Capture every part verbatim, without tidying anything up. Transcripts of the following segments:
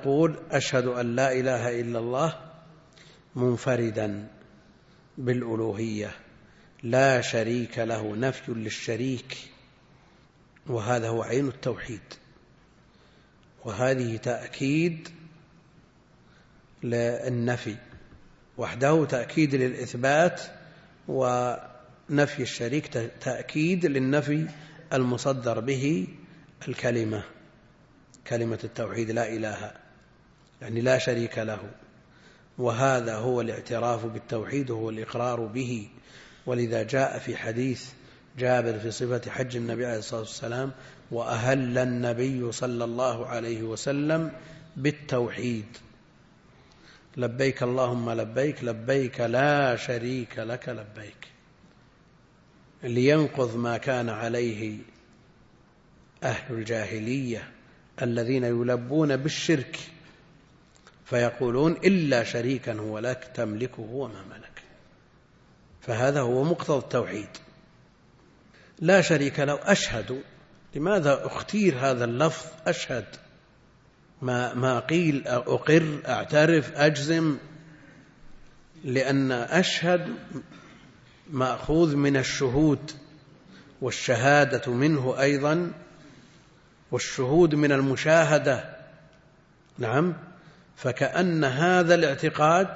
نقول أشهد أن لا إله إلا الله منفردا بالألوهية لا شريك له، نفي للشريك، وهذا هو عين التوحيد. وهذه تأكيد للنفي وحده، تأكيد للإثبات، ونفي الشريك تأكيد للنفي المصدر به الكلمة، كلمة التوحيد لا إله، يعني لا شريك له. وهذا هو الاعتراف بالتوحيد وهو الإقرار به. ولذا جاء في حديث جابر في صفة حج النبي عليه الصلاة والسلام: وأهل النبي صلى الله عليه وسلم بالتوحيد، لبيك اللهم لبيك لبيك لا شريك لك لبيك، لينقض ما كان عليه أهل الجاهلية الذين يلبون بالشرك فيقولون إلا شريكا هو لك تملكه وما ملك. فهذا هو مقتضى التوحيد، لا شريك له. أشهد، لماذا اختير هذا اللفظ أشهد؟ ما, ما قيل أقر، أعترف، أجزم، لأن أشهد مأخوذ من الشهود، والشهادة منه أيضا، والشهود من المشاهدة. نعم، فكأن هذا الاعتقاد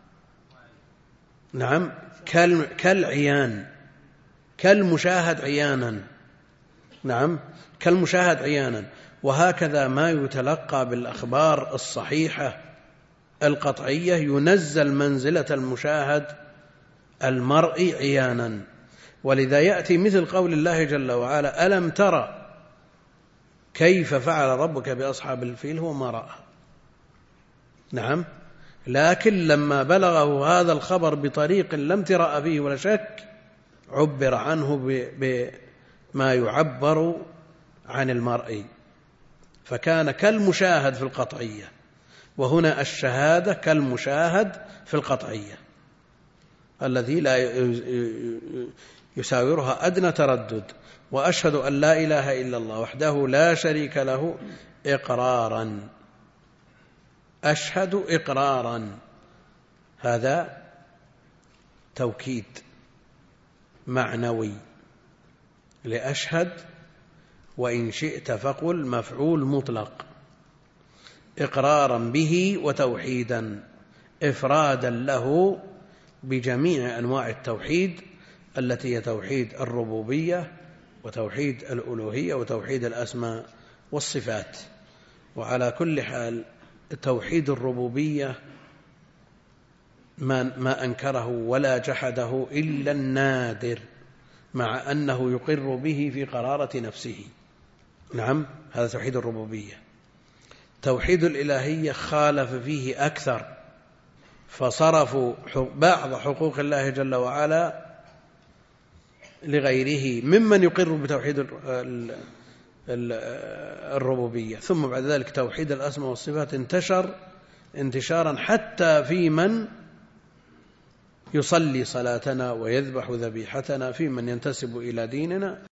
نعم كالعيان، كالمشاهد عيانا، نعم كالمشاهد عيانا. وهكذا ما يتلقى بالأخبار الصحيحة القطعية ينزل منزلة المشاهد المرئي عيانا. ولذا يأتي مثل قول الله جل وعلا: ألم ترى كيف فعل ربك بأصحاب الفيل؟ هو ما رأى. نعم، لكن لما بلغه هذا الخبر بطريق لم ترأ فيه ولا شك عبر عنه بما يعبر عن المرئي، فكان كالمشاهد في القطعية. وهنا الشهادة كالمشاهد في القطعية الذي لا يساورها أدنى تردد. وأشهد أن لا إله إلا الله وحده لا شريك له إقرارا، أشهد إقرارا، هذا توكيد معنوي لأشهد، وإن شئت فقل مفعول مطلق، إقرارا به وتوحيدا، إفرادا له بجميع أنواع التوحيد التي هي توحيد الربوبية وتوحيد الألوهية وتوحيد الأسماء والصفات. وعلى كل حال توحيد الربوبية ما, ما أنكره ولا جحده إلا النادر، مع أنه يقر به في قرارة نفسه. نعم، هذا توحيد الربوبية. توحيد الإلهية خالف فيه أكثر، فصرفوا بعض حقوق الله جل وعلا لغيره ممن يقر بتوحيد الربوبية. ثم بعد ذلك توحيد الأسماء والصفات انتشر انتشارا حتى في من يصلي صلاتنا ويذبح ذبيحتنا، في من ينتسب إلى ديننا،